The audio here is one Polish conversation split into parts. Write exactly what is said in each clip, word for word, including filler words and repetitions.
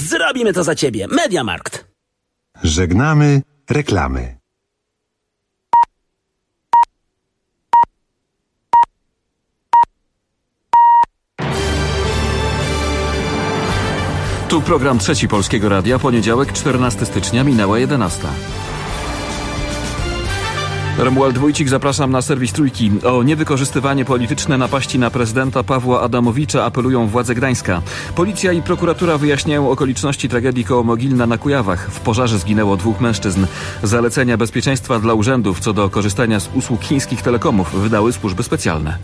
Zrobimy to za ciebie. Mediamarkt. Żegnamy reklamy. Tu program Trzeci Polskiego Radia, poniedziałek, czternastego stycznia, minęła jedenasta. Romuald Wójcik, zapraszam na serwis Trójki. O niewykorzystywanie polityczne napaści na prezydenta Pawła Adamowicza apelują władze Gdańska. Policja i prokuratura wyjaśniają okoliczności tragedii koło Mogilna na Kujawach. W pożarze zginęło dwóch mężczyzn. Zalecenia bezpieczeństwa dla urzędów co do korzystania z usług chińskich telekomów wydały służby specjalne.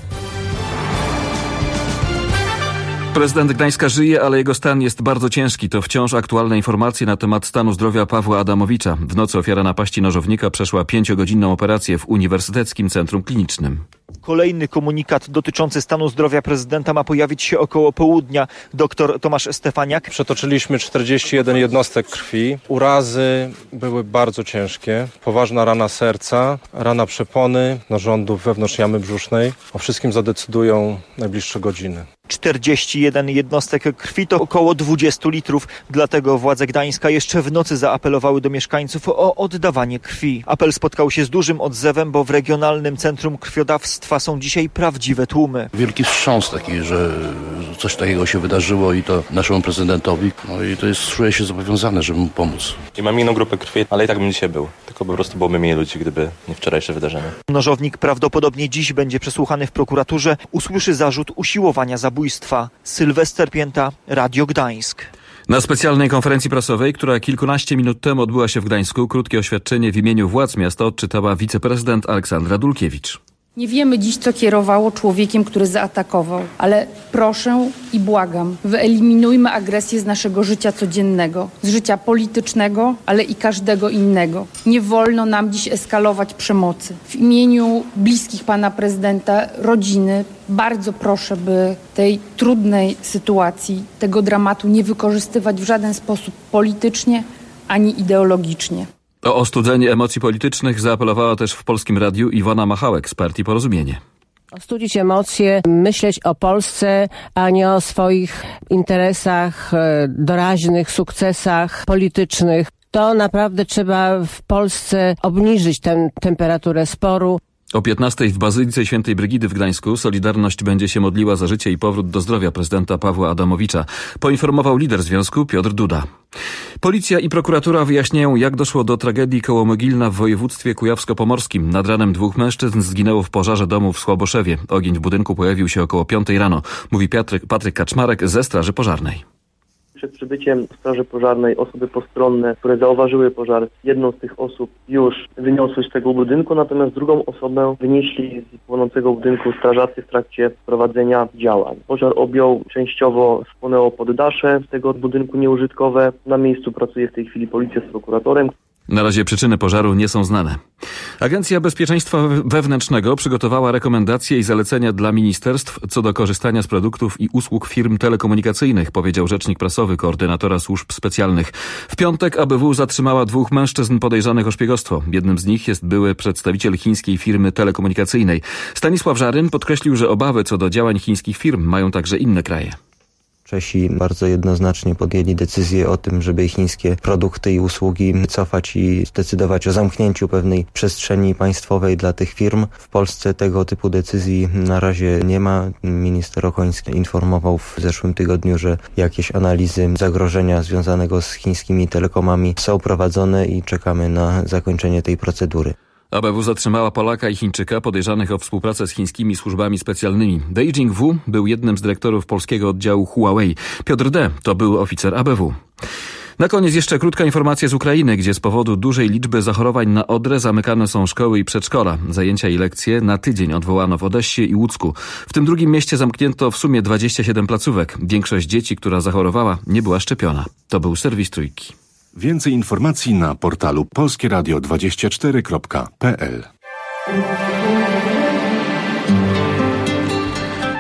Prezydent Gdańska żyje, ale jego stan jest bardzo ciężki. To wciąż aktualne informacje na temat stanu zdrowia Pawła Adamowicza. W nocy ofiara napaści nożownika przeszła pięciogodzinną operację w Uniwersyteckim Centrum Klinicznym. Kolejny komunikat dotyczący stanu zdrowia prezydenta ma pojawić się około południa. Doktor Tomasz Stefaniak. Przetoczyliśmy czterdzieści jeden jednostek krwi. Urazy były bardzo ciężkie. Poważna rana serca, rana przepony, narządów wewnątrz jamy brzusznej. O wszystkim zadecydują najbliższe godziny. czterdzieści jeden jednostek krwi to około dwadzieścia litrów. Dlatego władze Gdańska jeszcze w nocy zaapelowały do mieszkańców o oddawanie krwi. Apel spotkał się z dużym odzewem, bo w Regionalnym Centrum Krwiodawstwa są dzisiaj prawdziwe tłumy. Wielki wstrząs taki, że coś takiego się wydarzyło i to naszemu prezydentowi. No i to jest, czuję się zobowiązany, żeby mu pomóc. I mam inną grupę krwi, ale i tak bym dzisiaj był. Tylko po prostu byłoby mniej ludzi, gdyby nie wczorajsze wydarzenie. Nożownik prawdopodobnie dziś będzie przesłuchany w prokuraturze. Usłyszy zarzut usiłowania zabójstwa. Sylwester Pięta, Radio Gdańsk. Na specjalnej konferencji prasowej, która kilkanaście minut temu odbyła się w Gdańsku, krótkie oświadczenie w imieniu władz miasta odczytała wiceprezydent Aleksandra Dulkiewicz. Nie wiemy dziś, co kierowało człowiekiem, który zaatakował, ale proszę i błagam, wyeliminujmy agresję z naszego życia codziennego, z życia politycznego, ale i każdego innego. Nie wolno nam dziś eskalować przemocy. W imieniu bliskich pana prezydenta, rodziny, bardzo proszę, by tej trudnej sytuacji, tego dramatu nie wykorzystywać w żaden sposób politycznie ani ideologicznie. O ostudzenie emocji politycznych zaapelowała też w Polskim Radiu Iwona Machałek z partii Porozumienie. Ostudzić emocje, myśleć o Polsce, a nie o swoich interesach, doraźnych sukcesach politycznych. To naprawdę trzeba w Polsce obniżyć tę temperaturę sporu. O piętnastej w Bazylice Świętej Brygidy w Gdańsku Solidarność będzie się modliła za życie i powrót do zdrowia prezydenta Pawła Adamowicza, poinformował lider związku Piotr Duda. Policja i prokuratura wyjaśniają, jak doszło do tragedii koło Mogilna w województwie kujawsko-pomorskim. Nad ranem dwóch mężczyzn zginęło w pożarze domu w Słaboszewie. Ogień w budynku pojawił się około piątej rano, mówi Patryk, Patryk Kaczmarek ze Straży Pożarnej. Przed przybyciem Straży Pożarnej osoby postronne, które zauważyły pożar, jedną z tych osób już wyniosły z tego budynku, natomiast drugą osobę wynieśli z płonącego budynku strażacy w trakcie prowadzenia działań. Pożar objął częściowo, spłonęło poddasze tego budynku nieużytkowe. Na miejscu pracuje w tej chwili policja z prokuratorem. Na razie przyczyny pożaru nie są znane. Agencja Bezpieczeństwa Wewnętrznego przygotowała rekomendacje i zalecenia dla ministerstw co do korzystania z produktów i usług firm telekomunikacyjnych, powiedział rzecznik prasowy koordynatora służb specjalnych. W piątek A B W zatrzymała dwóch mężczyzn podejrzanych o szpiegostwo. Jednym z nich jest były przedstawiciel chińskiej firmy telekomunikacyjnej. Stanisław Żaryn podkreślił, że obawy co do działań chińskich firm mają także inne kraje. Czesi bardzo jednoznacznie podjęli decyzję o tym, żeby chińskie produkty i usługi cofać i zdecydować o zamknięciu pewnej przestrzeni państwowej dla tych firm. W Polsce tego typu decyzji na razie nie ma. Minister Okoński informował w zeszłym tygodniu, że jakieś analizy zagrożenia związanego z chińskimi telekomami są prowadzone i czekamy na zakończenie tej procedury. A B W zatrzymała Polaka i Chińczyka podejrzanych o współpracę z chińskimi służbami specjalnymi. Beijing W był jednym z dyrektorów polskiego oddziału Huawei. Piotr D. to był oficer A B W. Na koniec jeszcze krótka informacja z Ukrainy, gdzie z powodu dużej liczby zachorowań na odrę zamykane są szkoły i przedszkola. Zajęcia i lekcje na tydzień odwołano w Odessie i Łucku. W tym drugim mieście zamknięto w sumie dwadzieścia siedem placówek. Większość dzieci, która zachorowała, nie była szczepiona. To był serwis Trójki. Więcej informacji na portalu polskie radio dwadzieścia cztery kropka p l.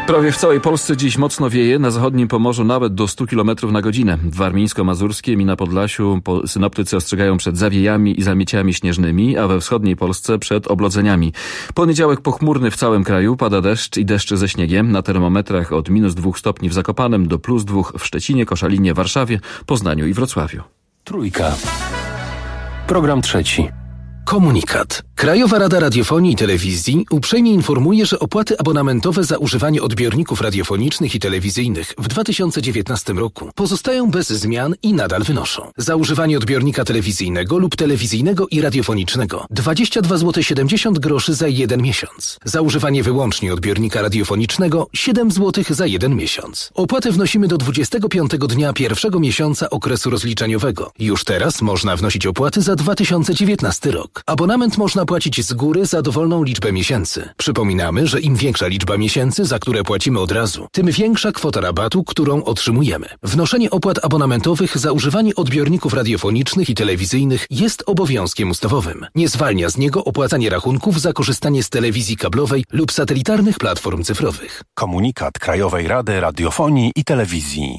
Prawie w całej Polsce dziś mocno wieje, na zachodnim Pomorzu nawet do stu kilometrów na godzinę. W Warmińsko-Mazurskiem i na Podlasiu synoptycy ostrzegają przed zawiejami i zamieciami śnieżnymi, a we wschodniej Polsce przed oblodzeniami. Poniedziałek pochmurny w całym kraju, pada deszcz i deszcze ze śniegiem. Na termometrach od minus dwóch stopni w Zakopanem do plus dwóch w Szczecinie, Koszalinie, Warszawie, Poznaniu i Wrocławiu. Trójka. Program trzeci. Komunikat. Krajowa Rada Radiofonii i Telewizji uprzejmie informuje, że opłaty abonamentowe za używanie odbiorników radiofonicznych i telewizyjnych w dwa tysiące dziewiętnastym roku pozostają bez zmian i nadal wynoszą. Za używanie odbiornika telewizyjnego lub telewizyjnego i radiofonicznego dwadzieścia dwa złote siedemdziesiąt groszy za jeden miesiąc. Za używanie wyłącznie odbiornika radiofonicznego siedem złotych za jeden miesiąc. Opłatę wnosimy do dwudziestego piątego dnia pierwszego miesiąca okresu rozliczeniowego. Już teraz można wnosić opłaty za dwa tysiące dziewiętnasty rok. Abonament można płacić z góry za dowolną liczbę miesięcy. Przypominamy, że im większa liczba miesięcy, za które płacimy od razu, tym większa kwota rabatu, którą otrzymujemy. Wnoszenie opłat abonamentowych za używanie odbiorników radiofonicznych i telewizyjnych jest obowiązkiem ustawowym. Nie zwalnia z niego opłacanie rachunków za korzystanie z telewizji kablowej lub satelitarnych platform cyfrowych. Komunikat Krajowej Rady Radiofonii i Telewizji.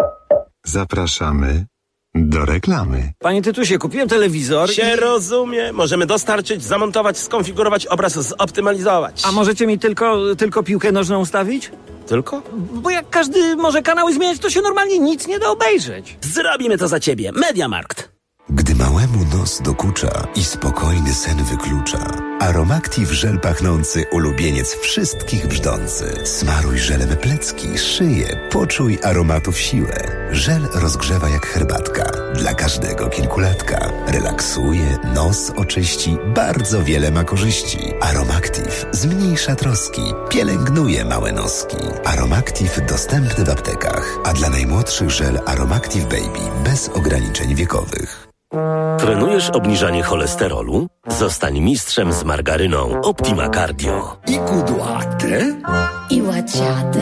Zapraszamy do reklamy. Panie Tytusie, kupiłem telewizor Się i... rozumie. Możemy dostarczyć, zamontować, skonfigurować obraz, zoptymalizować. A możecie mi tylko, tylko piłkę nożną ustawić? Tylko? Bo jak każdy może kanały zmieniać, to się normalnie nic nie da obejrzeć. Zrobimy to za ciebie. Mediamarkt. Gdy małemu nos dokucza i spokojny sen wyklucza, Aromactive żel pachnący, ulubieniec wszystkich brzdący. Smaruj żelem plecki, szyję, poczuj aromatów siłę. Żel rozgrzewa jak herbatka, dla każdego kilkulatka. Relaksuje, nos oczyści, bardzo wiele ma korzyści. Aromactive zmniejsza troski, pielęgnuje małe noski. Aromactive dostępny w aptekach, a dla najmłodszych żel Aromactive Baby bez ograniczeń wiekowych. Trenujesz obniżanie cholesterolu? Zostań mistrzem z margaryną Optima Cardio. I kudłate, i łaciate,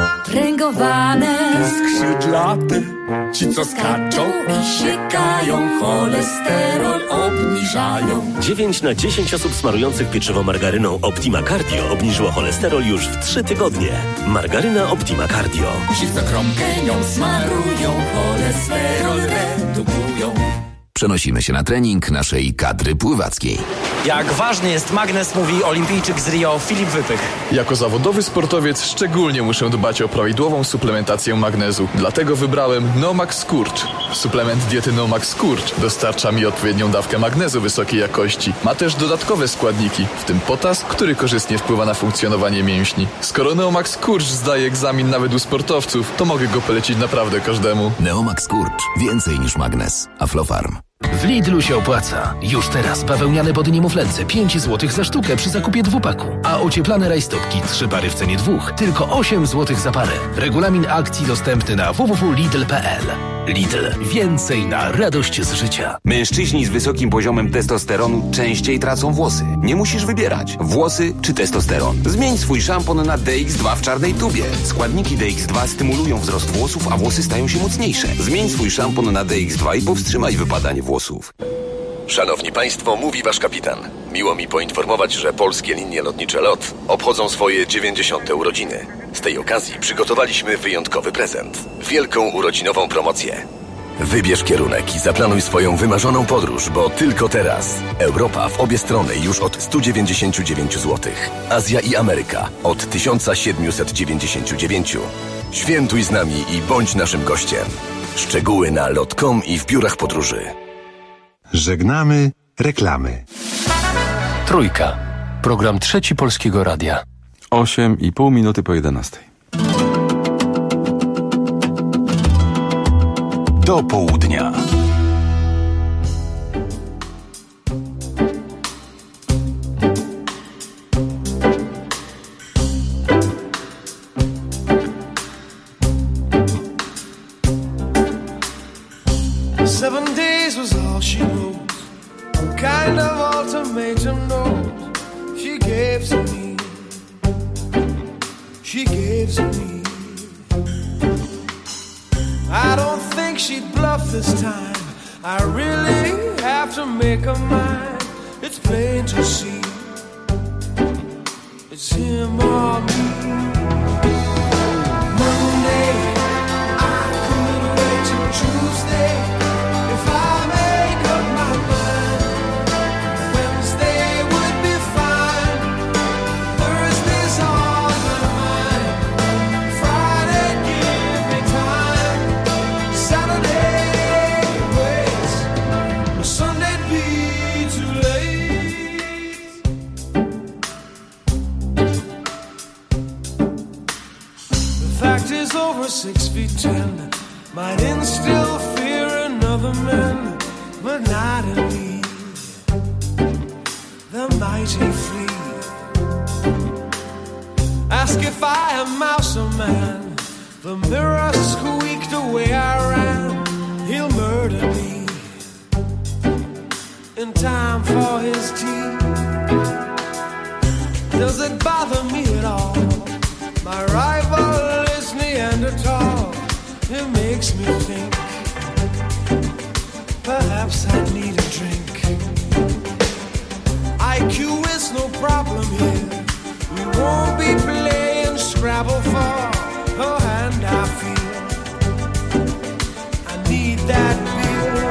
pręgowane, skrzydlate, ci co skaczą i siekają, cholesterol obniżają. dziewięć na dziesięć osób smarujących pieczywo margaryną Optima Cardio obniżyło cholesterol już w trzy tygodnie. Margaryna Optima Cardio. Ci co kromkę nią smarują, cholesterol redukują. Przenosimy się na trening naszej kadry pływackiej. Jak ważny jest magnes, mówi olimpijczyk z Rio Filip Wypych. Jako zawodowy sportowiec szczególnie muszę dbać o prawidłową suplementację magnezu. Dlatego wybrałem Nomax Skurcz. Suplement diety Nomax Skurcz dostarcza mi odpowiednią dawkę magnezu wysokiej jakości. Ma też dodatkowe składniki, w tym potas, który korzystnie wpływa na funkcjonowanie mięśni. Skoro Neomax Skurcz zdaje egzamin nawet u sportowców, to mogę go polecić naprawdę każdemu. Neomax Skurcz. Więcej niż magnes. Aflofarm. W Lidlu się opłaca. Już teraz bawełniane body niemowlęce pięć złotych za sztukę przy zakupie dwupaku. A ocieplane rajstopki trzy pary w cenie dwóch tylko osiem złotych za parę. Regulamin akcji dostępny na w w w kropka lidl kropka p l. Lidl. Więcej na radość z życia. Mężczyźni z wysokim poziomem testosteronu częściej tracą włosy. Nie musisz wybierać. Włosy czy testosteron. Zmień swój szampon na D X dwa w czarnej tubie. Składniki D X dwa stymulują wzrost włosów, a włosy stają się mocniejsze. Zmień swój szampon na D X dwa i powstrzymaj wypadanie włosów. Szanowni Państwo, mówi Wasz kapitan. Miło mi poinformować, że polskie linie lotnicze LOT obchodzą swoje dziewięćdziesiąte urodziny. Z tej okazji przygotowaliśmy wyjątkowy prezent. Wielką urodzinową promocję. Wybierz kierunek i zaplanuj swoją wymarzoną podróż, bo tylko teraz. Europa w obie strony już od stu dziewięćdziesięciu dziewięciu złotych. Azja i Ameryka od tysiąc siedemset dziewięćdziesiąt dziewięć. Świętuj z nami i bądź naszym gościem. Szczegóły na lot kropka com i w biurach podróży. Żegnamy reklamy. Trójka. Program trzeci Polskiego Radia. Osiem i pół minuty po jedenastej. Do południa. Seven days was all she wrote. Kind of ultimatum note she gave to me. She gave to me. I don't think she'd bluff this time. I really have to make her mine. It's plain to see. It's him or me. monotony, the mighty flee. Ask if I am mouse or man, the mirror squeaked the way I ran. He'll murder me in time for his tea. Does it bother me at all? My rival is Neanderthal. It makes me think perhaps I need a drink. I Q is no problem here. We won't be playing Scrabble for a hand I feel. I need that beer.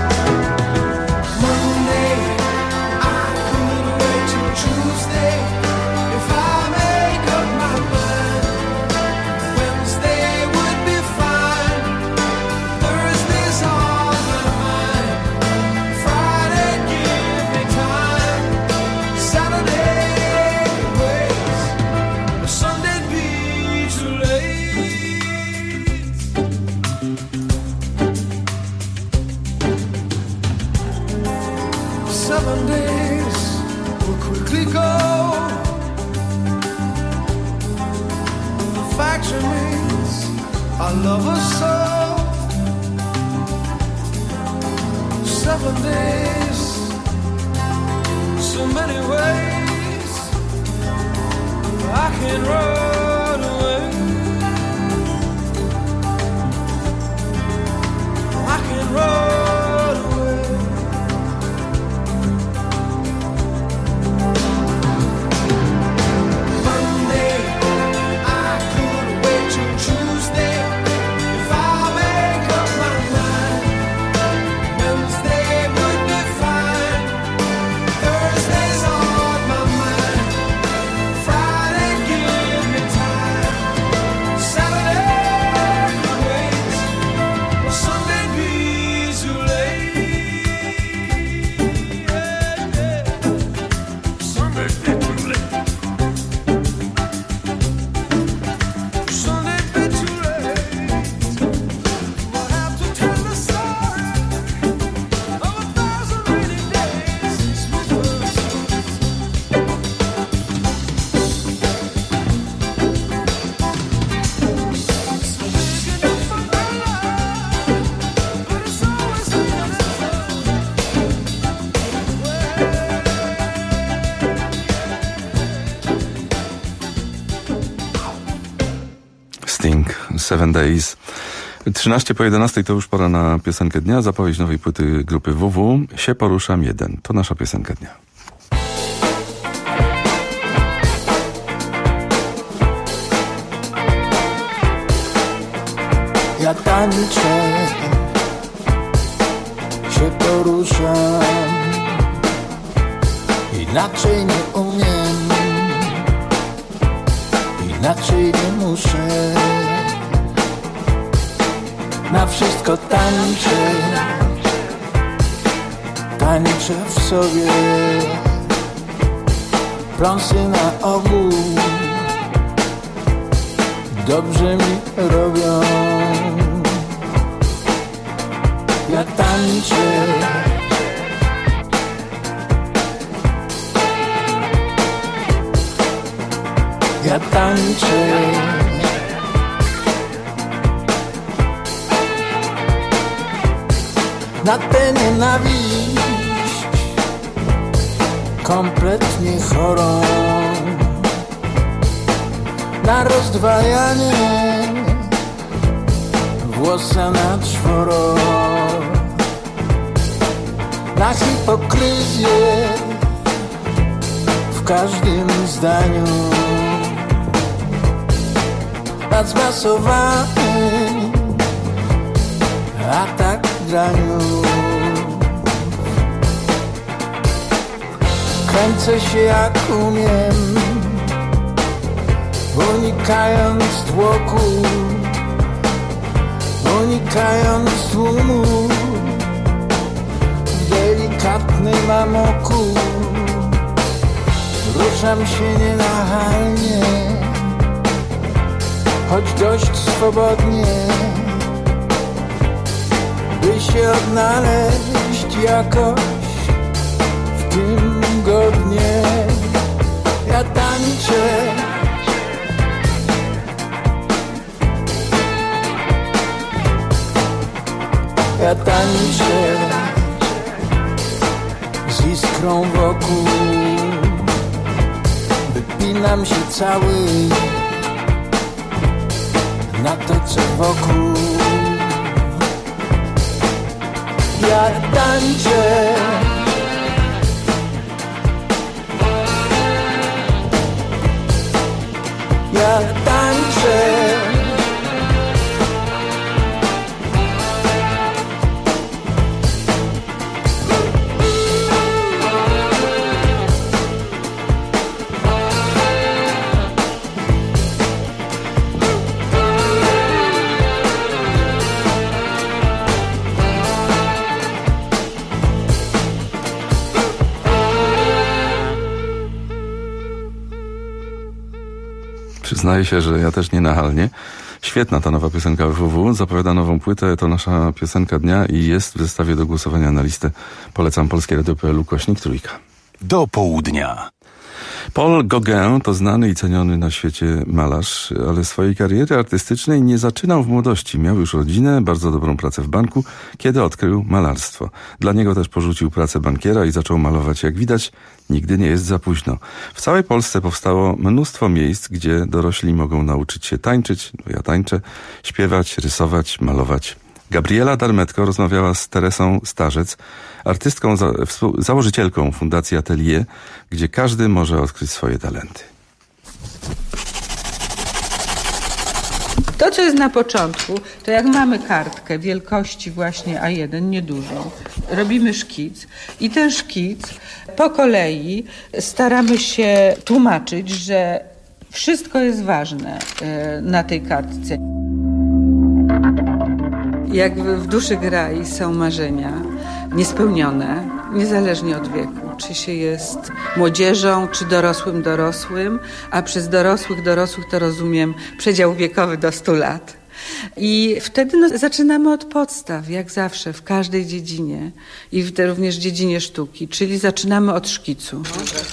Monday, I could wait till Tuesday. If I make up my mind, Wednesday would be fine. Thursday's all my mind. Friday, give me time. Saturday, wait. Sunday'd be too late. Seven days will quickly go. The fact remains, I love her so. Seven days, so many ways I can run away. I can run away. Monday, I could wait till Tuesday. If I make up my mind, Wednesday would be fine. Thursday's on my mind. Friday, give me time. Saturday could wait. Sunday be too late. Sunday be too late. Sunday be too late. We'll have to tell the story of a thousand rainy days. Sting, Seven Days. trzynaście po jedenastej to już pora na piosenkę dnia. Zapowiedź nowej płyty grupy W W. Się poruszam jeden. To nasza piosenka dnia. Ja tańczę, się poruszam, inaczej nie umiem, inaczej nie muszę. Na wszystko tańczę, tańczę w sobie, pląsy na ogół dobrze mi robią. Ja tańczę, ja tańczę, na tę nienawiść kompletnie chorą, na rozdwajanie włosa na czworo, na hipokryzję w każdym zdaniu, na zmasowany atak graniu. Kręcę się jak umiem, unikając tłoku, unikając tłumu, w delikatnym amoku. Ruszam się nienachalnie, choć dość swobodnie. by się odnaleźć jakoś w tym godnie. Ja tańczę, ja tańczę z iskrą wokół, wypinam się cały na to, co wokół. Ja tańczę, ja tańczę, Przyznaję się, że ja też nienachalnie. Świetna ta nowa piosenka W W. Zapowiada nową płytę. To nasza piosenka dnia i jest w zestawie do głosowania na listę. Polecam polskie radio kropka p l ukośnik trójka. Do południa. Paul Gauguin to znany i ceniony na świecie malarz, ale swojej kariery artystycznej nie zaczynał w młodości. Miał już rodzinę, bardzo dobrą pracę w banku, kiedy odkrył malarstwo. Dla niego też porzucił pracę bankiera i zaczął malować. Jak widać, nigdy nie jest za późno. W całej Polsce powstało mnóstwo miejsc, gdzie dorośli mogą nauczyć się tańczyć, no ja tańczę, śpiewać, rysować, malować. Gabriela Darmetko rozmawiała z Teresą Starzec, artystką, za, założycielką Fundacji Atelier, gdzie każdy może odkryć swoje talenty. To, co jest na początku, to jak mamy kartkę wielkości właśnie A jeden, niedużą, robimy szkic i ten szkic po kolei staramy się tłumaczyć, że wszystko jest ważne na tej kartce. Jak w duszy grai są marzenia niespełnione, niezależnie od wieku. Czy się jest młodzieżą, czy dorosłym dorosłym, a przez dorosłych dorosłych to rozumiem przedział wiekowy do stu lat. I wtedy no, zaczynamy od podstaw, jak zawsze, w każdej dziedzinie i w te również dziedzinie sztuki, czyli zaczynamy od szkicu.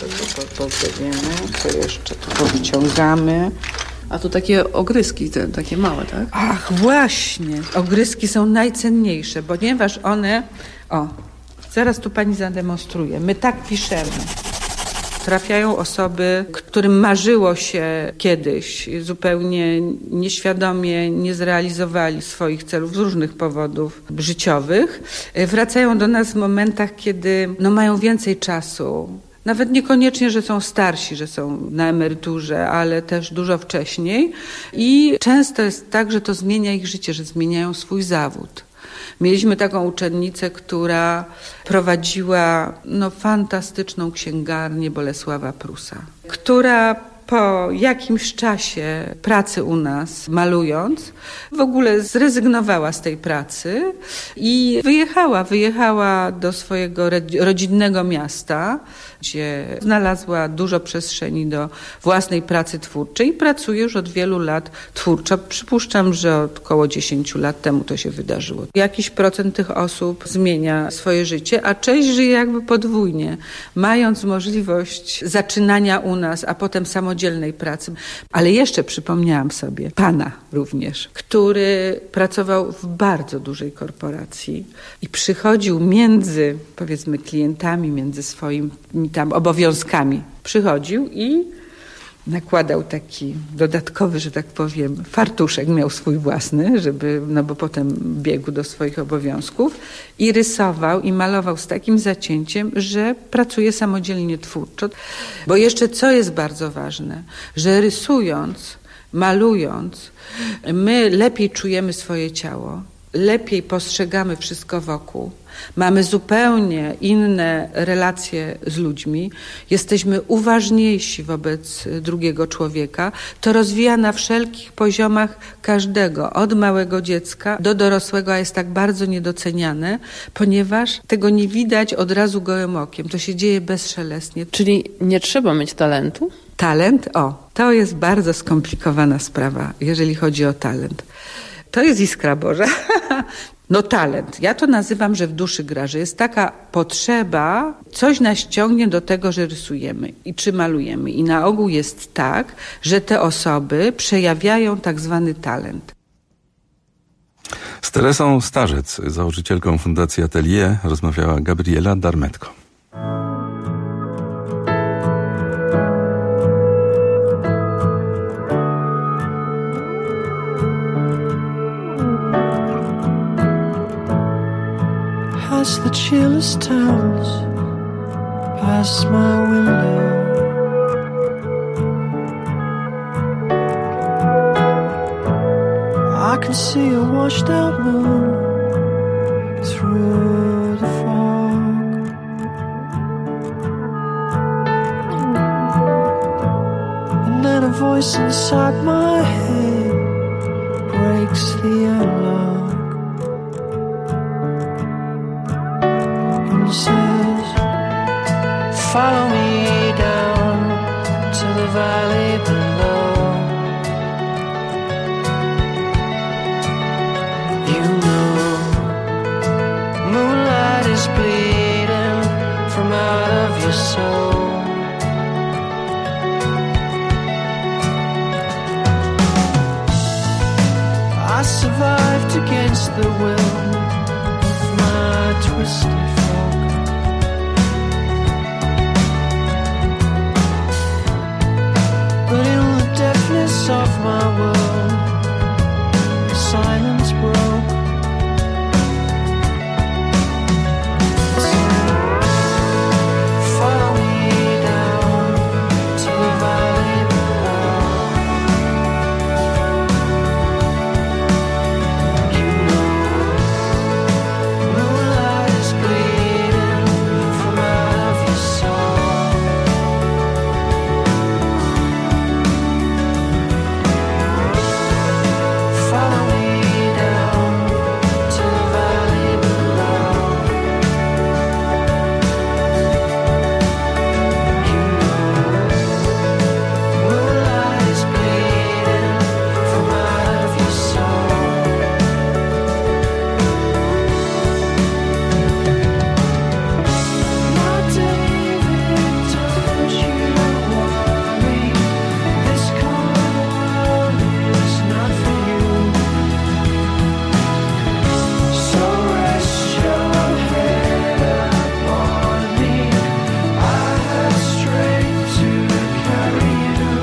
To powiemy, co jeszcze tu powyciągamy. A tu takie ogryski, te, takie małe, tak? Ach, właśnie. Ogryski są najcenniejsze, ponieważ one... O, zaraz tu pani zademonstruje. My tak piszemy. Trafiają osoby, którym marzyło się kiedyś, zupełnie nieświadomie nie zrealizowali swoich celów z różnych powodów życiowych. Wracają do nas w momentach, kiedy no, mają więcej czasu. Nawet niekoniecznie, że są starsi, że są na emeryturze, ale też dużo wcześniej. I często jest tak, że to zmienia ich życie, że zmieniają swój zawód. Mieliśmy taką uczennicę, która prowadziła no, fantastyczną księgarnię Bolesława Prusa, która po jakimś czasie pracy u nas, malując, w ogóle zrezygnowała z tej pracy i wyjechała. Wyjechała do swojego rodzinnego miasta, gdzie znalazła dużo przestrzeni do własnej pracy twórczej i pracuje już od wielu lat twórczo. Przypuszczam, że od około dziesięciu lat temu to się wydarzyło. Jakiś procent tych osób zmienia swoje życie, a część żyje jakby podwójnie, mając możliwość zaczynania u nas, a potem samodzielnej pracy. Ale jeszcze przypomniałam sobie pana również, który pracował w bardzo dużej korporacji i przychodził między, powiedzmy, klientami, między swoimi tam obowiązkami. Przychodził i nakładał taki dodatkowy, że tak powiem, fartuszek, miał swój własny, żeby, no bo potem biegł do swoich obowiązków i rysował i malował z takim zacięciem, że pracuje samodzielnie twórczo. Bo jeszcze co jest bardzo ważne, że rysując, malując, my lepiej czujemy swoje ciało, lepiej postrzegamy wszystko wokół. Mamy zupełnie inne relacje z ludźmi, jesteśmy uważniejsi wobec drugiego człowieka. To rozwija na wszelkich poziomach każdego, od małego dziecka do dorosłego, a jest tak bardzo niedoceniane, ponieważ tego nie widać od razu gołym okiem. To się dzieje bezszelestnie. Czyli nie trzeba mieć talentu? Talent? O, to jest bardzo skomplikowana sprawa, jeżeli chodzi o talent. To jest iskra Boża. No talent. Ja to nazywam, że w duszy gra, że jest taka potrzeba, coś nas ciągnie do tego, że rysujemy i czy malujemy. I na ogół jest tak, że te osoby przejawiają tak zwany talent. Z Teresą Starzec, założycielką Fundacji Atelier, rozmawiała Gabriela Darmetko. Past the chillest towns, past my window, I can see a washed out moon through the fog. And then a voice inside my head breaks the analog and says, follow me down to the valley below. You know, moonlight is bleeding from out of your soul. I survived against the will of my twisted folk. But in the deafness of my world, silence broke. Follow me down to the valley below. You know, moonlight is bleeding from out of your soul. Follow me down to the valley below. You know, moonlight is bleeding from out of your soul. My David, don't you worry, this cold world is not for you. So rest your head upon me. I have strength to carry you.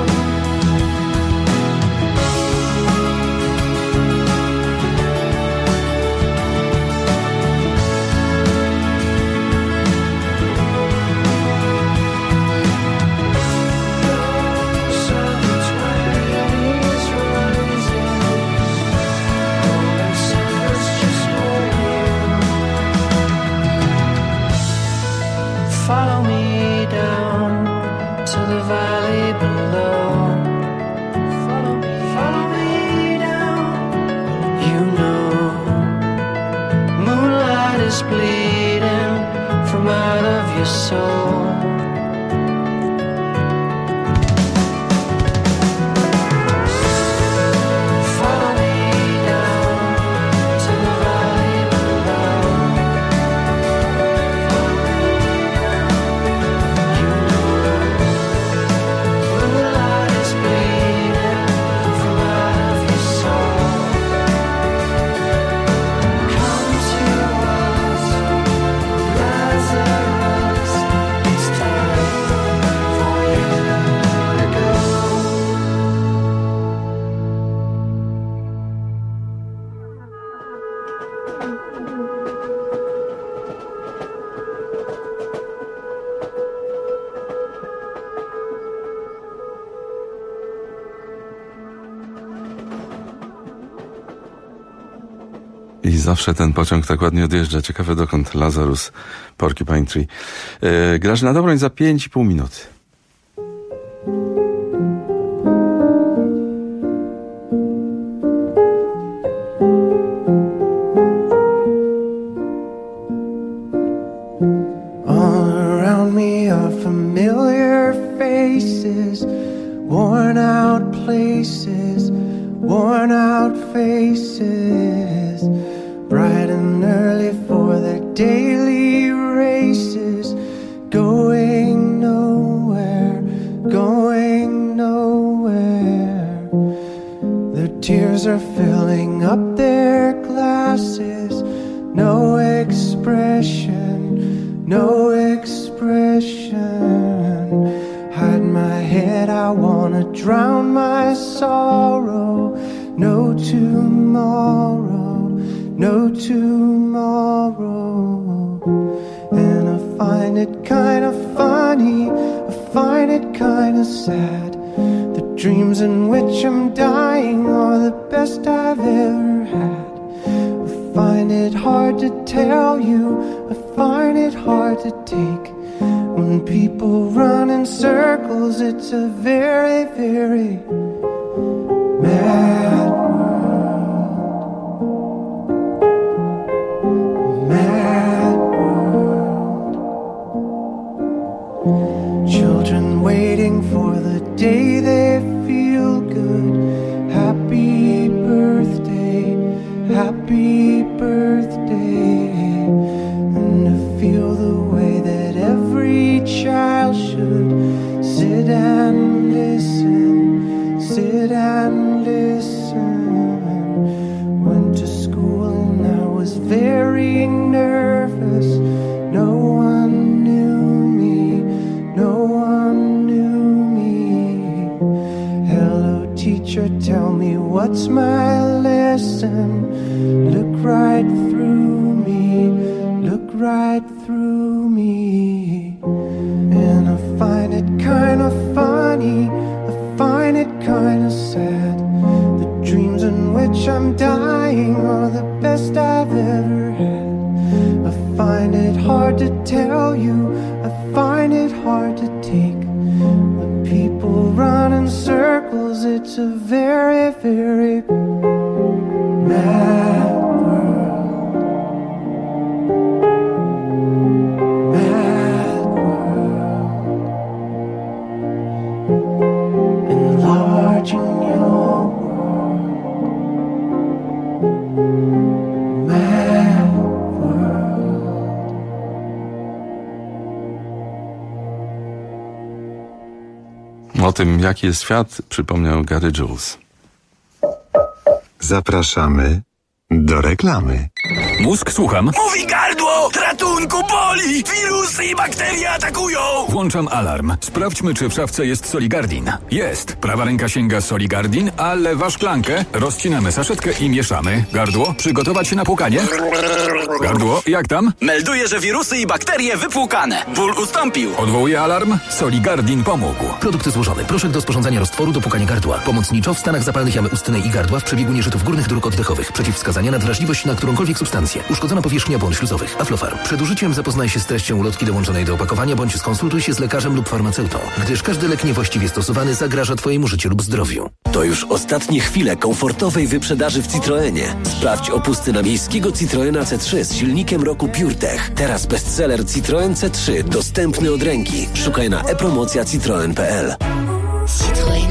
Those are the twenties rising, golden summers just waiting. Follow me down to the valley below. Follow me, follow me down. You know, moonlight is bleeding from out of your soul. Follow me down to the valley below. You know, moonlight is bleeding from out of your soul. Come to us, Lazarus. It's time for you to go. I zawsze ten pociąg tak ładnie odjeżdża. Ciekawe dokąd. Lazarus, Porcupine Tree. E, Grażyna Dobroń za pięć i pół minuty. All around me are familiar faces, worn out places, worn out faces. bright and early for their daily races, going nowhere, going nowhere. Their tears are filling up their glasses, no expression, no expression. Hide my head, I wanna drown my sorrow. No tomorrow, no tomorrow. And I find it kind of funny, I find it kind of sad. The dreams in which I'm dying are the best I've ever had. I find it hard to tell you, I find it hard to take. When people run in circles, it's a very, very mad world. Mad world. Children waiting for the day they feel good. Happy birthday, happy birthday. And to feel the way that every child should sit and listen, sit and listen. Went to school and I was very nervous. No one knew me, no one knew me. Hello teacher, tell me what's my lesson. Look right through me, look right through me. And I find it kind of funny, I find it kind of sad. The dreams in which I'm dying are the best I've ever had. I find it hard to tell you, I find it hard to take. When people run in circles, it's a very, very mad world. Mad world. Enlarging your world. Mad world. O tym, jaki jest świat, przypomniał Gary Jules. Zapraszamy do reklamy. Mózg, słucham. Mówi gardło! Ratunku, boli! Wirusy i bakterie atakują! Włączam alarm. Sprawdźmy, czy w szafce jest Soligardin. Jest. Prawa ręka sięga Soligardin, a lewa szklankę. Rozcinamy saszetkę i mieszamy. Gardło, przygotować się na płukanie. Gardło, jak tam? Melduję, że wirusy i bakterie wypłukane. Ból ustąpił. Odwołuję alarm. Soligardin pomógł. Produkty złożone. Proszek do sporządzania roztworu do płukania gardła. Pomocniczo w stanach zapalnych jamy ustnej i gardła w przebiegu nieżytów górnych dróg oddechowych. Przeciwwskazania na wrażliwość na którąkolwiek substancję. Uszkodzona powierzchnia błon śluzowych. Aflofarm. Przed użyciem zapoznaj się z treścią ulotki dołączonej do opakowania bądź skonsultuj się z lekarzem lub farmaceutą, gdyż każdy lek niewłaściwie stosowany zagraża Twojemu życiu lub zdrowiu. To już ostatnie chwile komfortowej wyprzedaży w Citroenie. Sprawdź opusty na miejskiego Citroena C trzy z silnikiem roku PureTech. Teraz bestseller Citroen C trzy dostępny od ręki. Szukaj na e-promocja citroen kropka p l. Citroen.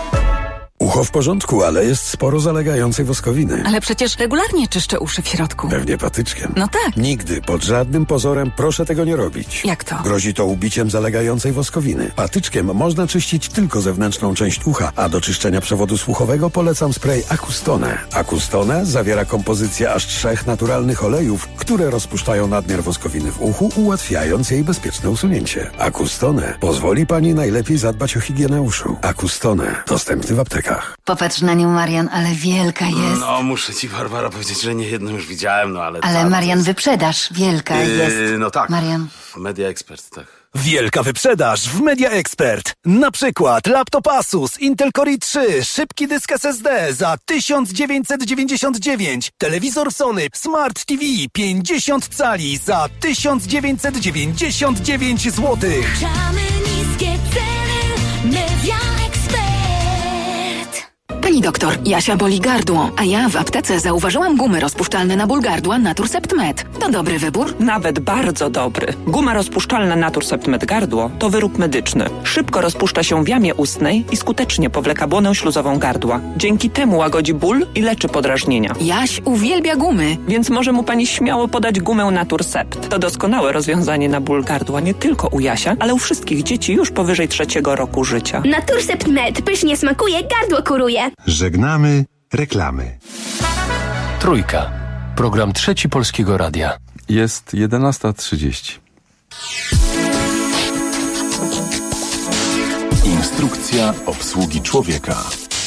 Ucho w porządku, ale jest sporo zalegającej woskowiny. Ale przecież regularnie czyszczę uszy w środku. Pewnie patyczkiem. No tak. Nigdy, pod żadnym pozorem proszę tego nie robić. Jak to? Grozi to ubiciem zalegającej woskowiny. Patyczkiem można czyścić tylko zewnętrzną część ucha, a do czyszczenia przewodu słuchowego polecam spray Acustone. Acustone zawiera kompozycję aż trzech naturalnych olejów, które rozpuszczają nadmiar woskowiny w uchu, ułatwiając jej bezpieczne usunięcie. Acustone pozwoli Pani najlepiej zadbać o higienę uszu. Acustone. Dostępny w aptekach. Popatrz na nią, Marian, ale wielka jest. No, muszę ci, Barbara, powiedzieć, że nie jedną już widziałem, no ale... Ale Marian, jest... wyprzedaż, wielka yy, jest. No tak. Marian. Media Expert, tak. Wielka wyprzedaż w Media Expert. Na przykład laptop Asus Intel Core i trzy, szybki dysk S S D za tysiąc dziewięćset dziewięćdziesiąt dziewięć, telewizor Sony Smart T V pięćdziesiąt cali za tysiąc dziewięćset dziewięćdziesiąt dziewięć złotych. Niskie ceny, Media Expert. Pani doktor, Jasia boli gardło, a ja w aptece zauważyłam gumy rozpuszczalne na ból gardła Naturcept Med. To dobry wybór? Nawet bardzo dobry. Guma rozpuszczalna Naturcept Med gardło to wyrób medyczny. Szybko rozpuszcza się w jamie ustnej i skutecznie powleka błonę śluzową gardła. Dzięki temu łagodzi ból i leczy podrażnienia. Jaś uwielbia gumy. Więc może mu pani śmiało podać gumę Naturcept. To doskonałe rozwiązanie na ból gardła nie tylko u Jasia, ale u wszystkich dzieci już powyżej trzeciego roku życia. Naturcept Med pysznie smakuje, gardło kuruje. Żegnamy reklamy. Trójka. Program Trzeci Polskiego Radia. Jest jedenasta trzydzieści. Instrukcja obsługi człowieka.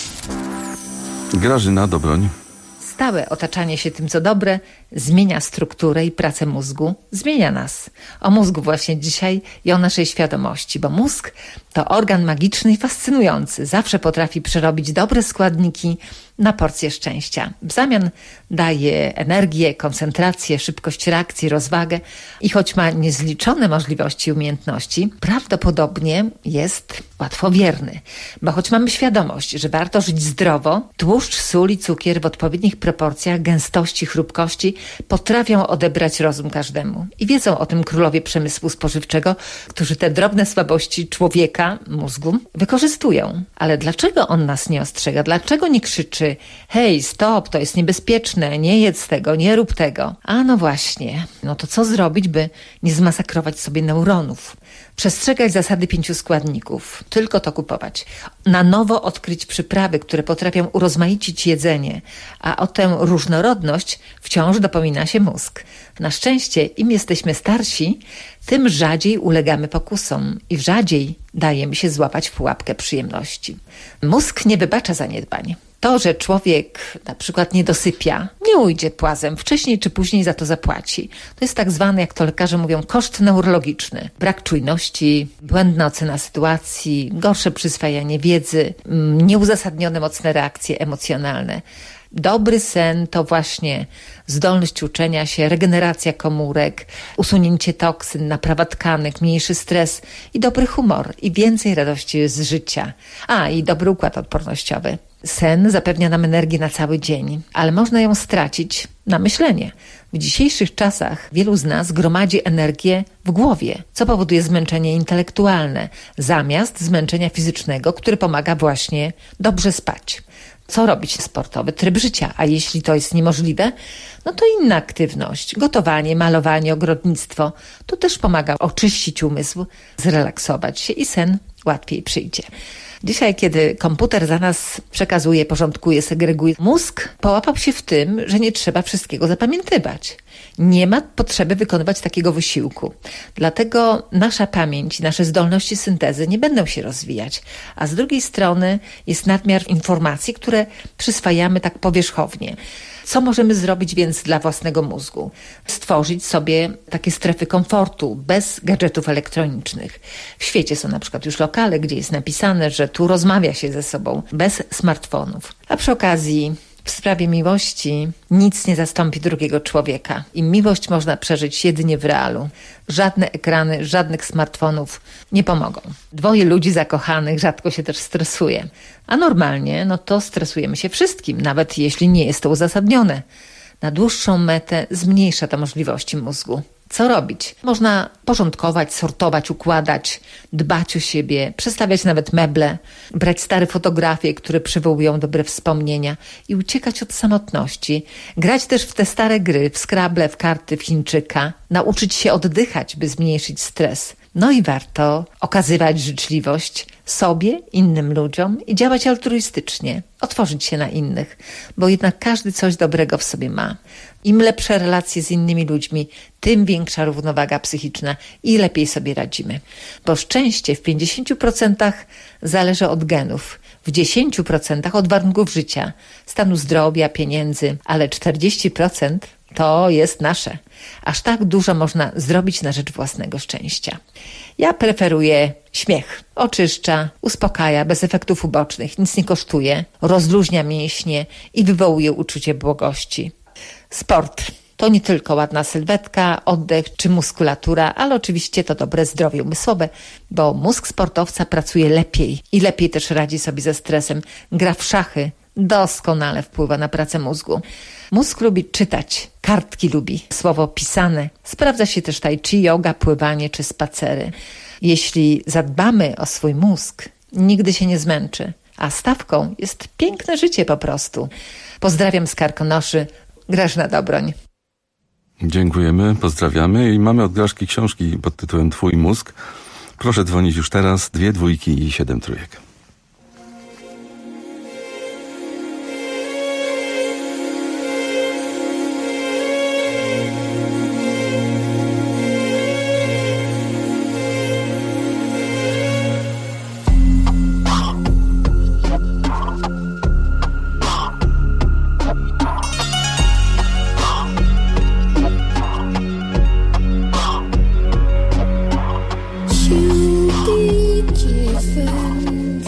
Grażyna Dobroń. Stałe otaczanie się tym, co dobre, zmienia strukturę i pracę mózgu, zmienia nas. O mózgu właśnie dzisiaj i o naszej świadomości, bo mózg to organ magiczny i fascynujący. Zawsze potrafi przerobić dobre składniki na porcję szczęścia. W zamian daje energię, koncentrację, szybkość reakcji, rozwagę i choć ma niezliczone możliwości i umiejętności, prawdopodobnie jest łatwowierny. Bo choć mamy świadomość, że warto żyć zdrowo, tłuszcz, sól i cukier w odpowiednich proporcjach, gęstości, chrupkości potrafią odebrać rozum każdemu. I wiedzą o tym królowie przemysłu spożywczego, którzy te drobne słabości człowieka, mózgu, wykorzystują. Ale dlaczego on nas nie ostrzega? Dlaczego nie krzyczy: hej, stop, to jest niebezpieczne, nie jedz tego, nie rób tego? A no właśnie, no to co zrobić, by nie zmasakrować sobie neuronów? Przestrzegać zasady pięciu składników, tylko to kupować. Na nowo odkryć przyprawy, które potrafią urozmaicić jedzenie, a o tę różnorodność wciąż dopomina się mózg. Na szczęście, im jesteśmy starsi, tym rzadziej ulegamy pokusom i rzadziej dajemy się złapać w pułapkę przyjemności. Mózg nie wybacza zaniedbań. To, że człowiek na przykład nie dosypia, nie ujdzie płazem, wcześniej czy później za to zapłaci. To jest tak zwany, jak to lekarze mówią, koszt neurologiczny. Brak czujności, błędna ocena sytuacji, gorsze przyswajanie wiedzy, nieuzasadnione mocne reakcje emocjonalne. Dobry sen to właśnie zdolność uczenia się, regeneracja komórek, usunięcie toksyn, naprawa tkanek, mniejszy stres i dobry humor i więcej radości z życia. A, i dobry układ odpornościowy. Sen zapewnia nam energię na cały dzień, ale można ją stracić na myślenie. W dzisiejszych czasach wielu z nas gromadzi energię w głowie, co powoduje zmęczenie intelektualne, zamiast zmęczenia fizycznego, które pomaga właśnie dobrze spać. Co robić? Sportowy tryb życia, a jeśli to jest niemożliwe, no to inna aktywność, gotowanie, malowanie, ogrodnictwo. To też pomaga oczyścić umysł, zrelaksować się i sen łatwiej przyjdzie. Dzisiaj, kiedy komputer za nas przekazuje, porządkuje, segreguje, mózg połapał się w tym, że nie trzeba wszystkiego zapamiętywać. Nie ma potrzeby wykonywać takiego wysiłku. Dlatego nasza pamięć i nasze zdolności syntezy nie będą się rozwijać. A z drugiej strony jest nadmiar informacji, które przyswajamy tak powierzchownie. Co możemy zrobić więc dla własnego mózgu? Stworzyć sobie takie strefy komfortu bez gadżetów elektronicznych. W świecie są na przykład już lokale, gdzie jest napisane, że tu rozmawia się ze sobą bez smartfonów. A przy okazji w sprawie miłości nic nie zastąpi drugiego człowieka i miłość można przeżyć jedynie w realu. Żadne ekrany, żadnych smartfonów nie pomogą. Dwoje ludzi zakochanych rzadko się też stresuje, a normalnie no to stresujemy się wszystkim, nawet jeśli nie jest to uzasadnione. Na dłuższą metę zmniejsza to możliwości mózgu. Co robić? Można porządkować, sortować, układać, dbać o siebie, przestawiać nawet meble, brać stare fotografie, które przywołują dobre wspomnienia i uciekać od samotności. Grać też w te stare gry, w Scrabble, w karty, w Chińczyka. Nauczyć się oddychać, by zmniejszyć stres. No i warto okazywać życzliwość sobie, innym ludziom i działać altruistycznie, otworzyć się na innych, bo jednak każdy coś dobrego w sobie ma. Im lepsze relacje z innymi ludźmi, tym większa równowaga psychiczna i lepiej sobie radzimy. Bo szczęście w pięćdziesięciu procentach zależy od genów, w dziesięciu procentach od warunków życia, stanu zdrowia, pieniędzy, ale czterdzieści procent to jest nasze. Aż tak dużo można zrobić na rzecz własnego szczęścia. Ja preferuję śmiech. Oczyszcza, uspokaja, bez efektów ubocznych, nic nie kosztuje, rozluźnia mięśnie i wywołuje uczucie błogości. Sport to nie tylko ładna sylwetka, oddech czy muskulatura, ale oczywiście to dobre zdrowie umysłowe, bo mózg sportowca pracuje lepiej i lepiej też radzi sobie ze stresem. Gra w szachy doskonale wpływa na pracę mózgu. Mózg lubi czytać, kartki lubi, słowo pisane. Sprawdza się też tai chi, yoga, pływanie czy spacery. Jeśli zadbamy o swój mózg, nigdy się nie zmęczy, a stawką jest piękne życie po prostu. Pozdrawiam z Karkonoszy, Grażyna Dobroń. Dziękujemy, pozdrawiamy i mamy od Graszki książki pod tytułem Twój mózg. Proszę dzwonić już teraz, dwie dwójki i siedem trójek. You be given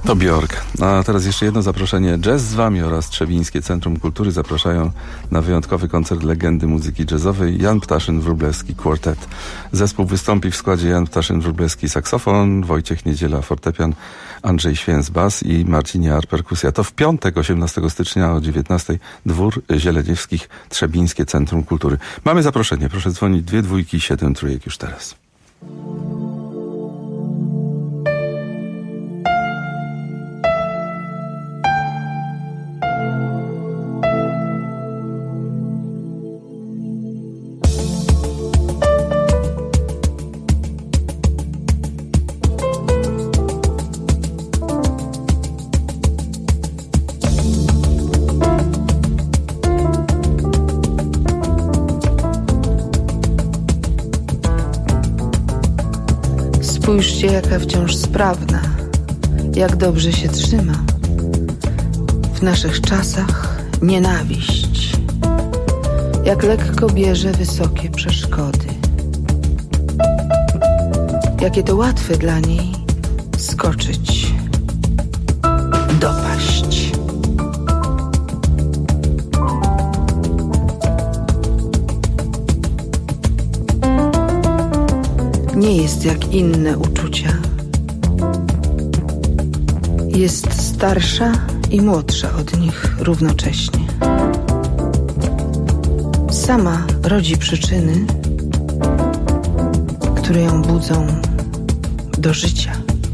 To Bjork. A teraz jeszcze jedno zaproszenie. Jazz z wami oraz Trzebińskie Centrum Kultury zapraszają na wyjątkowy koncert legendy muzyki jazzowej Jan Ptaszyn-Wróblewski Quartet. Zespół wystąpi w składzie Jan Ptaszyn-Wróblewski saksofon, Wojciech Niedziela fortepian, Andrzej Święc bas i Marcin Jar perkusja. To w piątek, osiemnastego stycznia o dziewiętnastej, Dwór Zieleniewskich, Trzebińskie Centrum Kultury. Mamy zaproszenie. Proszę dzwonić dwie dwójki, siedem trójek już teraz. Spójrzcie, jaka wciąż sprawna, jak dobrze się trzyma. W naszych czasach nienawiść, jak lekko bierze wysokie przeszkody. Jakie to łatwe dla niej skoczyć, dopaść. Nie jest jak inne uczucia. Jest starsza i młodsza od nich równocześnie. Sama rodzi przyczyny, które ją budzą do życia.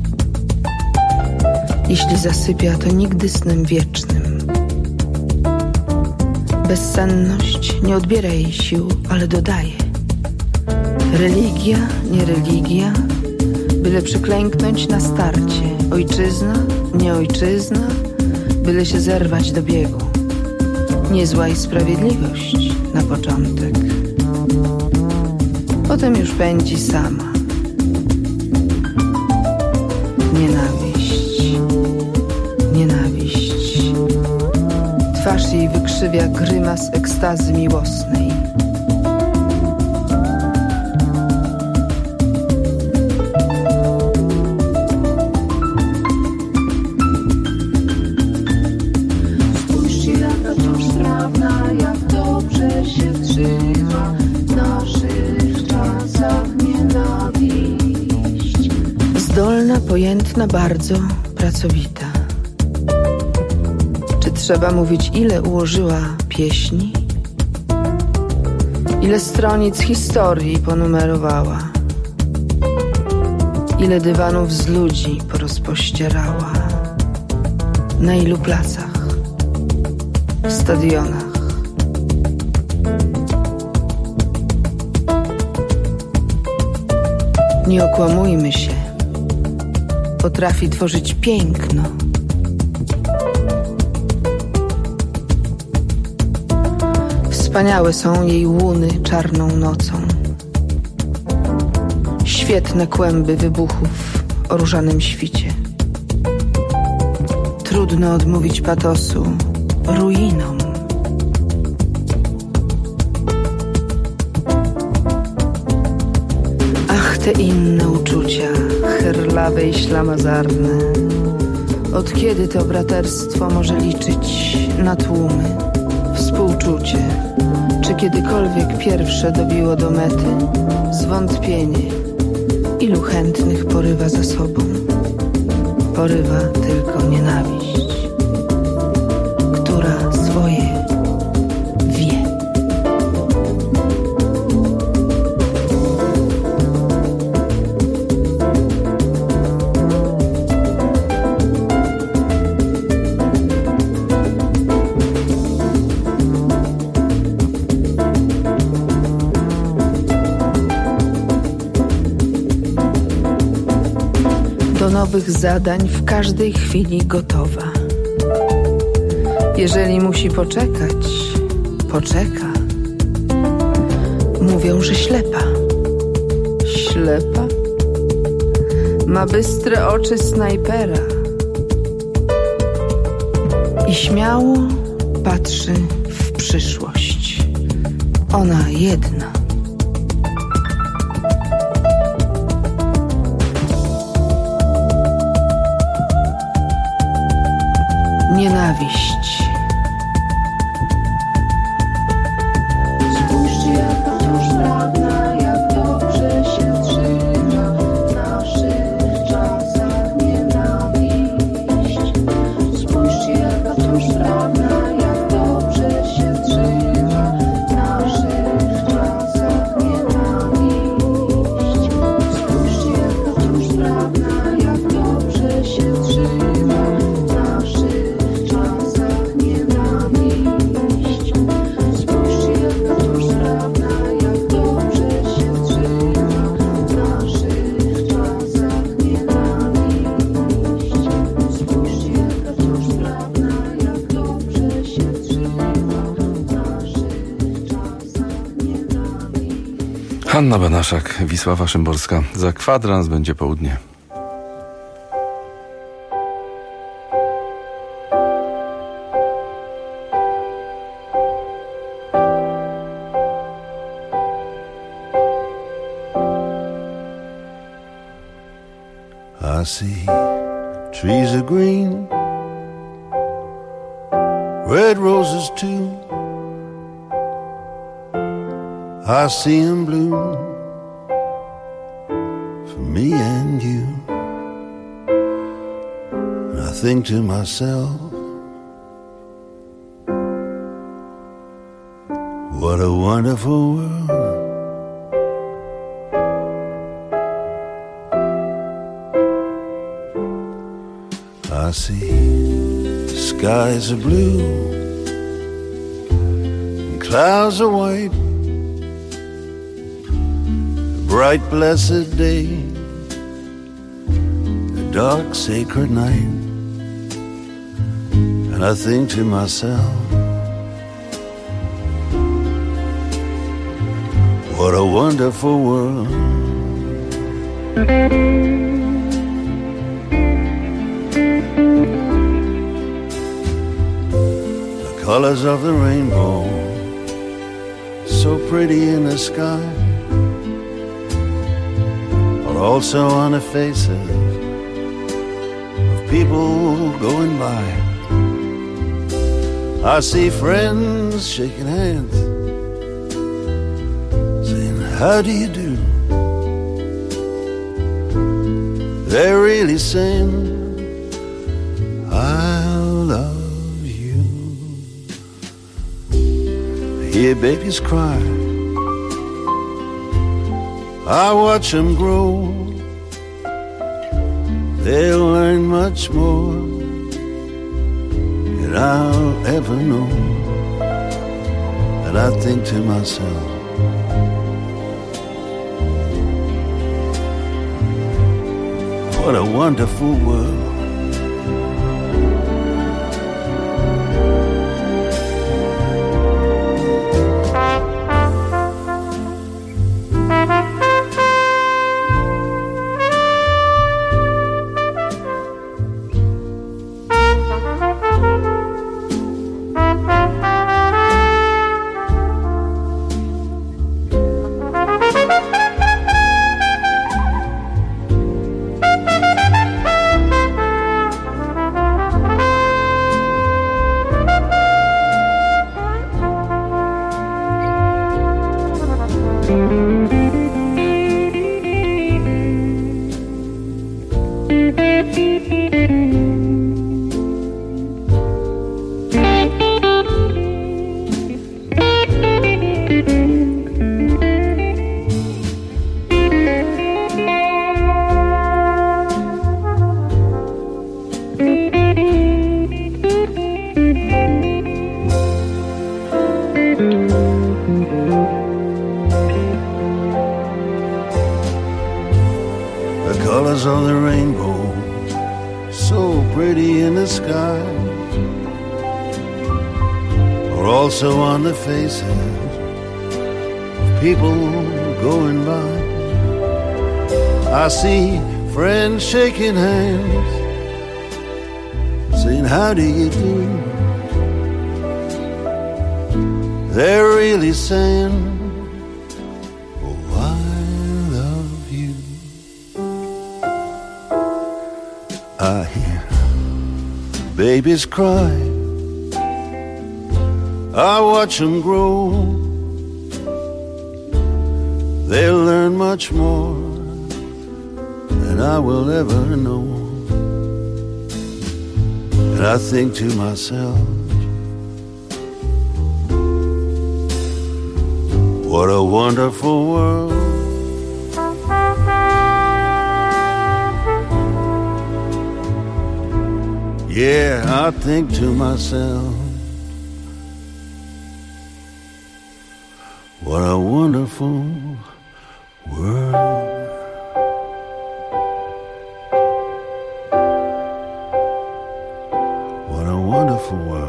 Jeśli zasypia, to nigdy snem wiecznym. Bezsenność nie odbiera jej sił, ale dodaje. Religia, nie religia, byle przyklęknąć na starcie. Ojczyzna, nie ojczyzna, byle się zerwać do biegu. Niezła i sprawiedliwość na początek. Potem już pędzi sama. Nienawiść, nienawiść. Twarz jej wykrzywia grymas ekstazy miłosnej. Zdolna, pojętna, bardzo pracowita. Czy trzeba mówić, ile ułożyła pieśni? Ile stronic historii ponumerowała? Ile dywanów z ludzi porozpościerała? Na ilu placach, stadionach? Nie okłamujmy się. Potrafi tworzyć piękno. Wspaniałe są jej łuny czarną nocą. Świetne kłęby wybuchów o różanym świcie. Trudno odmówić patosu ruinom. Ach, te inne uczucia, herlawe i ślamazarne. Od kiedy to braterstwo może liczyć na tłumy? Współczucie, czy kiedykolwiek pierwsze dobiło do mety? Zwątpienie, ilu chętnych porywa za sobą? Porywa tylko nienawiść, która swoje wie. Do nowych zadań w każdej chwili gotowa. Jeżeli musi poczekać, poczeka. Mówią, że ślepa. Ślepa? Ma bystre oczy snajpera. I śmiało patrzy w przyszłość. Ona jedna. nienawiść. Spójrzcie, jaka wciąż prawda, jak dobrze się trzyma w naszych czasach nienawiść. Spójrzcie, jaka wciąż prawda, jak dobrze się trzyma w naszych czasach nienawiść. Spójrzcie, jaka wciąż prawda, jak dobrze się trzyma w naszych czasach nienawiść. Spójrzcie, jaka wciąż prawda, jak dobrze się trzyma w naszych czasach nienawiść. Spójrzcie, jaka wciąż prawda, jak dobrze się trzyma w naszych czasach nienawiść. Hanna Banaszak, Wisława Szymborska. Za kwadrans będzie południe. I see trees are green, red roses too. I see 'em bloom for me and you. And I think to myself, what a wonderful world. I see skies are blue and clouds are white, a bright blessed day, a dark sacred night. And I think to myself, what a wonderful world. Colors of the rainbow, so pretty in the sky, are also on the faces of people going by. I see friends shaking hands, saying, how do you do? They're really saying, I love. Hear babies cry, I watch them grow. They'll learn much more than I'll ever know. And I think to myself, what a wonderful world. Of the rainbow, so pretty in the sky, are also on the faces of people going by. I see friends shaking hands, saying, how do you do? They're really saying, I hear babies cry, I watch them grow. They'll learn much more than I will ever know. And I think to myself, what a wonderful world. Yeah, I think to myself, what a wonderful world. What a wonderful world.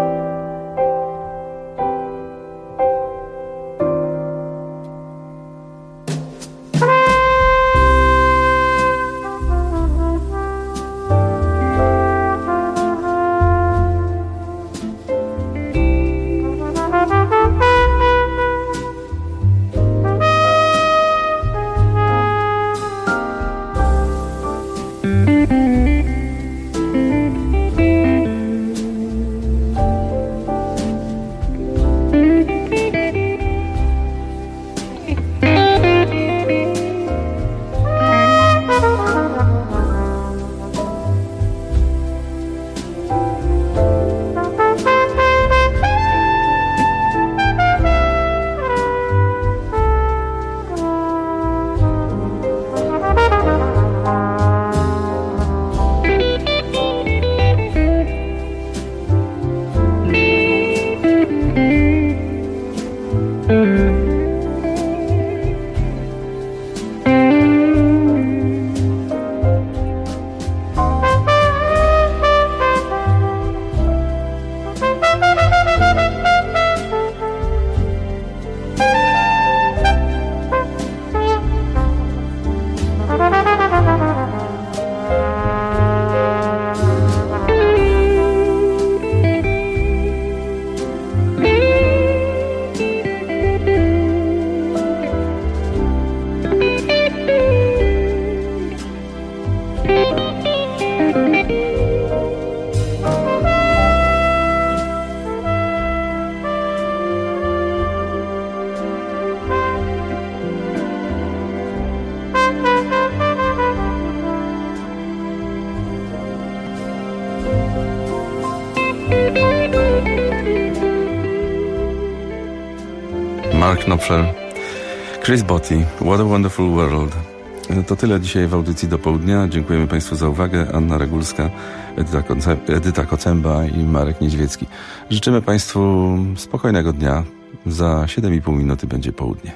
Mark Knopfler, Chris Botti, What a Wonderful World. To tyle dzisiaj w audycji do południa. Dziękujemy Państwu za uwagę. Anna Regulska, Edyta, Konce- Edyta Kocemba i Marek Niedźwiecki. Życzymy Państwu spokojnego dnia. Za siedem i pół minuty będzie południe.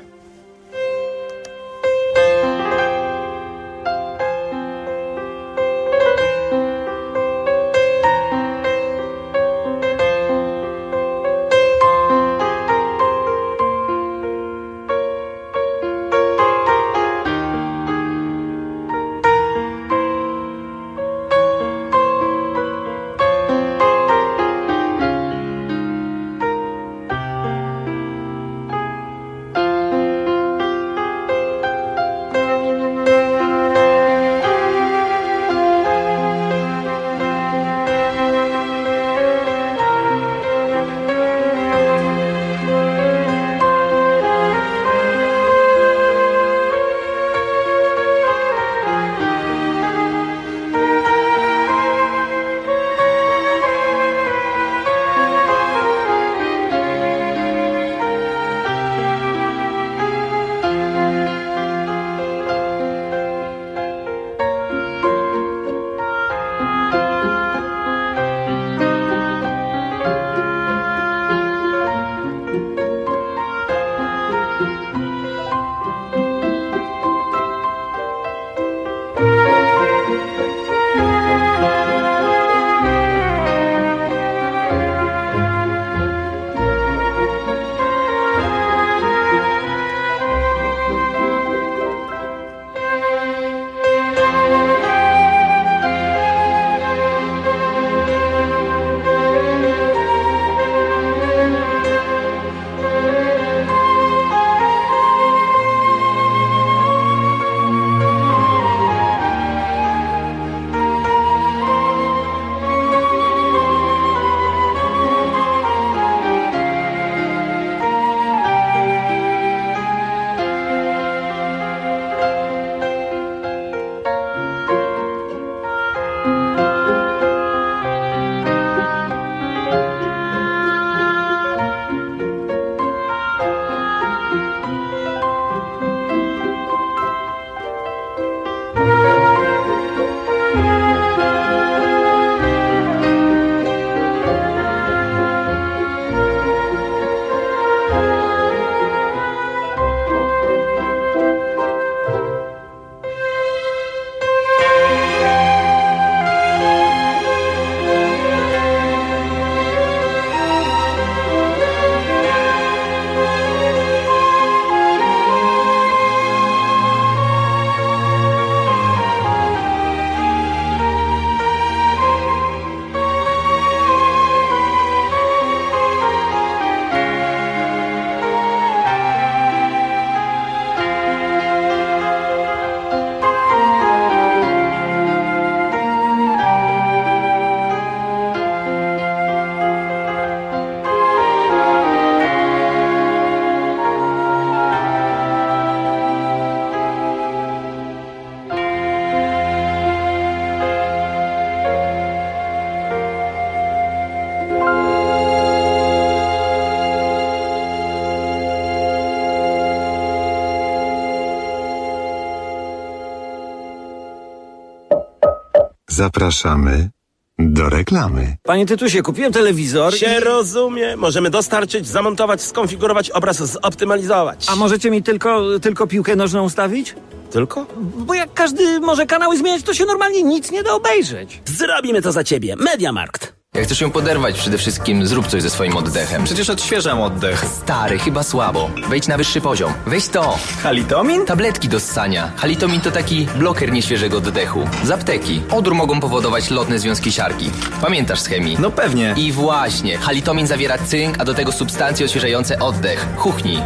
Zapraszamy do reklamy. Panie Tytusie, kupiłem telewizor Się i... rozumie. Możemy dostarczyć, zamontować, skonfigurować, obraz zoptymalizować. A możecie mi tylko, tylko piłkę nożną ustawić? Tylko? Bo jak każdy może kanały zmieniać, to się normalnie nic nie da obejrzeć. Zrobimy to za ciebie. Mediamarkt. Jak chcesz ją poderwać, przede wszystkim zrób coś ze swoim oddechem. Przecież odświeżam oddech. Stary, chyba słabo. Wejdź na wyższy poziom. Weź to. Halitomin? Tabletki do ssania. Halitomin to taki bloker nieświeżego oddechu. Z apteki. Odór mogą powodować lotne związki siarki. Pamiętasz z chemii? No pewnie. I właśnie. Halitomin zawiera cynk, a do tego substancje odświeżające oddech. Chuchnij.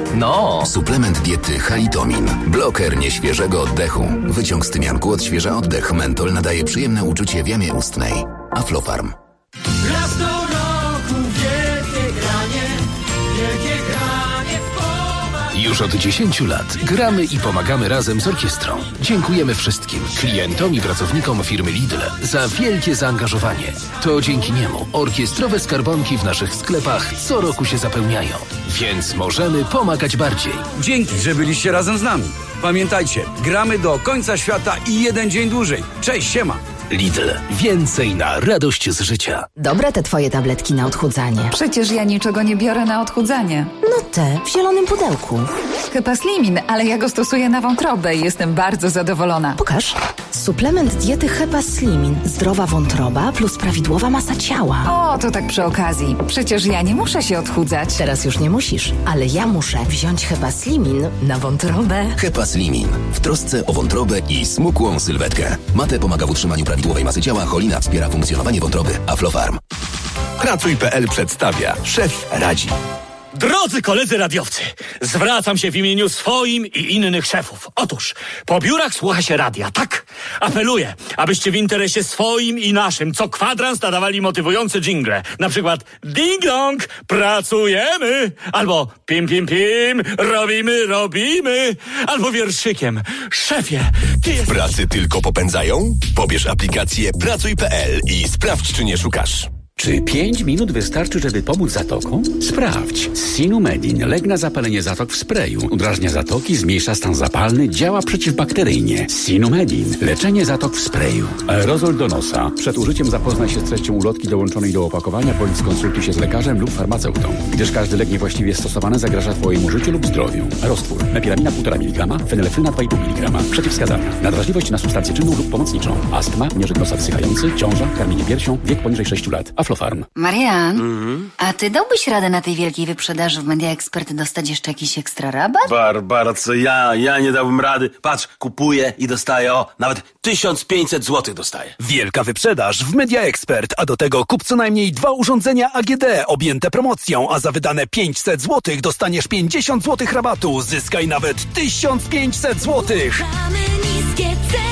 No. Suplement diety Halitomin. Bloker nieświeżego oddechu. Wyciąg z tymianku odświeża oddech. Mentol nadaje przyjemne uczucie w jamie ustnej. Aflofarm. Raz do roku wielkie granie, wielkie granie w pomaganie. Już od dziesięciu lat gramy i pomagamy razem z orkiestrą. Dziękujemy wszystkim klientom i pracownikom firmy Lidl za wielkie zaangażowanie. To dzięki niemu orkiestrowe skarbonki w naszych sklepach co roku się zapełniają. Więc możemy pomagać bardziej. Dzięki, że byliście razem z nami. Pamiętajcie, gramy do końca świata i jeden dzień dłużej. Cześć, siema. Lidl. Więcej na radość z życia. Dobre te twoje tabletki na odchudzanie. Przecież ja niczego nie biorę na odchudzanie. No te, w zielonym pudełku. Hepaslimin, ale ja go stosuję na wątrobę i jestem bardzo zadowolona. Pokaż. Suplement diety Hepaslimin. Zdrowa wątroba plus prawidłowa masa ciała. O, to tak przy okazji. Przecież ja nie muszę się odchudzać. Teraz już nie musisz, ale ja muszę wziąć Hepaslimin na wątrobę. Hepaslimin. W trosce o wątrobę i smukłą sylwetkę. Mate pomaga w utrzymaniu prawidłowej masy ciała, cholina wspiera funkcjonowanie wątroby. Aflofarm. Pracuj kropka p l przedstawia. Szef radzi. Drodzy koledzy radiowcy, zwracam się w imieniu swoim i innych szefów. Otóż, po biurach słucha się radia, tak? Apeluję, abyście w interesie swoim i naszym co kwadrans nadawali motywujące dżingle. Na przykład ding dong, pracujemy, albo pim pim pim, robimy, robimy, albo wierszykiem, szefie, ty jesteś... Pracy tylko popędzają? Pobierz aplikację pracuj kropka p l i sprawdź, czy nie szukasz. Czy pięć minut wystarczy, żeby pomóc zatokom? Sprawdź. Sinumedin. Lek na zapalenie zatok w sprayu. Udrażnia zatoki, zmniejsza stan zapalny, działa przeciwbakteryjnie. Sinumedin. Leczenie zatok w sprayu. Aerozol do nosa. Przed użyciem zapoznaj się z treścią ulotki dołączonej do opakowania, bądź skonsultuj się z lekarzem lub farmaceutą, gdyż każdy lek niewłaściwie stosowany zagraża Twojemu życiu lub zdrowiu. Roztwór. Mepilamina półtora miligrama, fenylefryna dwa i pół miligrama. Przeciwwskazania. Nadwrażliwość na substancję czynną lub pomocniczą. Astma, nieżyt nosa wysychający, ciąża, karmienie piersią, wiek poniżej sześciu lat. Aflofarm. Marian, Mm-hmm. a ty dałbyś radę na tej wielkiej wyprzedaży w Media Expert dostać jeszcze jakiś ekstra rabat? Barbara, co ja? Ja nie dałbym rady. Patrz, kupuję i dostaję, o, nawet tysiąc pięćset złotych dostaję. Wielka wyprzedaż w Media Expert, a do tego kup co najmniej dwa urządzenia A G D objęte promocją, a za wydane pięćset złotych dostaniesz pięćdziesiąt złotych rabatu. Zyskaj nawet tysiąc pięćset złotych. Niskie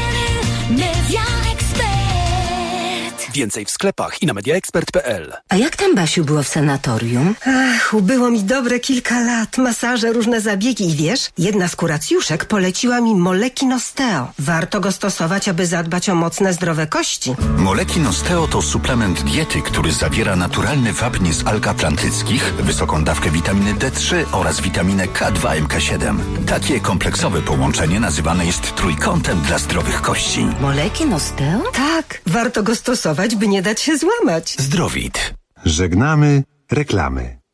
ceny, Media Expert. Więcej w sklepach i na mediaexpert kropka p l. A jak tam, Basiu, było w sanatorium? Ach, ubyło mi dobre kilka lat. Masaże, różne zabiegi i wiesz, jedna z kuracjuszek poleciła mi Moleki Nosteo. Warto go stosować, aby zadbać o mocne, zdrowe kości. Moleki Nosteo to suplement diety, który zawiera naturalny wapń z alg atlantyckich, wysoką dawkę witaminy D trzy oraz witaminę K dwa M K siedem. Takie kompleksowe połączenie nazywane jest trójkątem dla zdrowych kości. Moleki Nosteo? Tak, warto go stosować, by nie dać się złamać. Zdrowit. Żegnamy reklamy.